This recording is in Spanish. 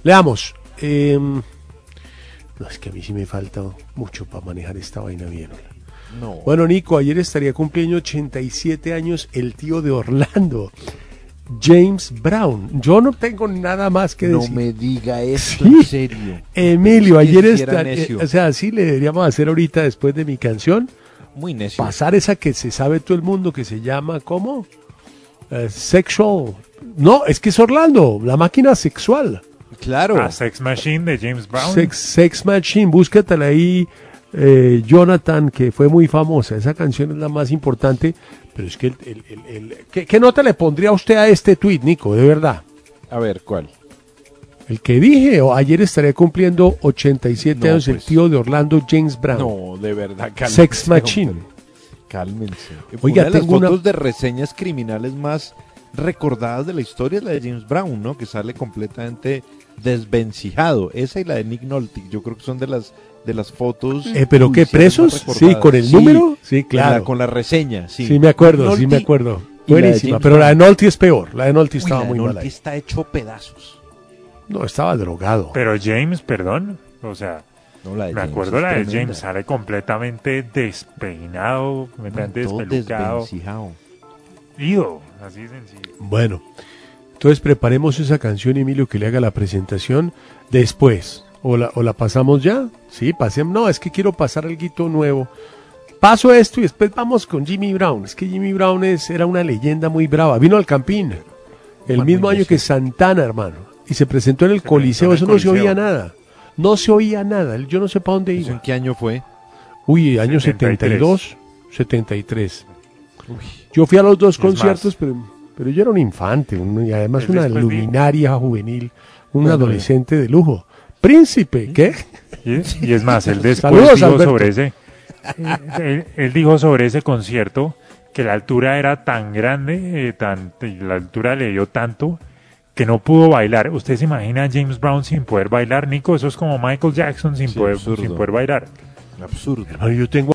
Leamos. No, es que a mí sí me falta mucho para manejar esta vaina bien. No. Bueno, Nico, ayer estaría cumpliendo 87 años el tío de Orlando, James Brown. Yo no tengo nada más que decir. No me diga esto, Sí. en serio. Emilio, Es que ayer sí era estaría... necio. O sea, sí le deberíamos hacer ahorita, después de mi canción, Muy necio. pasar esa que se sabe todo el mundo, que se llama, ¿cómo? Sexual. No, es que es Orlando, la máquina sexual. Claro. Sex Machine de James Brown. Sex Machine, búscatela ahí, Jonathan, que fue muy famosa. Esa canción es la más importante, pero es que ¿qué nota le pondría usted a este tweet, Nico? De verdad. A ver, ¿cuál? El que dije, ayer estaría cumpliendo 87 No, años el pues. tío de Orlando, James Brown. No, de verdad, cálmense. Sex Machine. hombre. Cálmense. Oiga, una de las tengo una- fotos de reseñas criminales más recordadas de la historia es la de James Brown, ¿no? Que sale completamente desvencijado. Esa y la de Nick Nolte, yo creo que son de las fotos. ¿Pero qué, judiciales presos? más recordadas. Sí, ¿con el número? Sí, claro. Con la reseña, sí. Sí, me acuerdo, Nolte sí me acuerdo. y la de Buenísima, James pero la de Brown. Nolte es peor. La de Nolte Uy, estaba la de muy Nolte mala ahí. está hecho pedazos. No, estaba drogado. Pero James, perdón, o sea, No, la de me James acuerdo es la de tremenda. James, sale completamente despeinado, completamente Todo despelucado. desvencijado. Ido, así de sencillo. Bueno, entonces preparemos esa canción, Emilio, que le haga la presentación después. ¿O la pasamos ya? Sí, pasemos. No, es que quiero pasar algo nuevo. Paso esto y después vamos con Jimmy Brown. Es que Jimmy Brown era una leyenda muy brava. Vino al Campín el Muy mismo año necio. que Santana, hermano. Y se presentó en el Coliseo. presentó Eso en el no se oía Coliseo. nada. No se oía nada. Yo no sé para dónde ¿Eso en iba. qué año fue? Uy, año 73. 72, 73. Yo fui a los dos Es más. conciertos, pero yo era un infante, y además Es una después de- luminaria juvenil, un Bueno, adolescente de lujo. Príncipe, ¿qué? Y es más, él después Saludos, dijo Alberto. sobre ese, él dijo sobre ese concierto que la altura era tan grande, y la altura le dio tanto que no pudo bailar. ¿Usted se imagina a James Brown sin poder bailar, Nico? Eso es como Michael Jackson sin Sí, poder absurdo. bailar. Absurdo. Hermano, yo tengo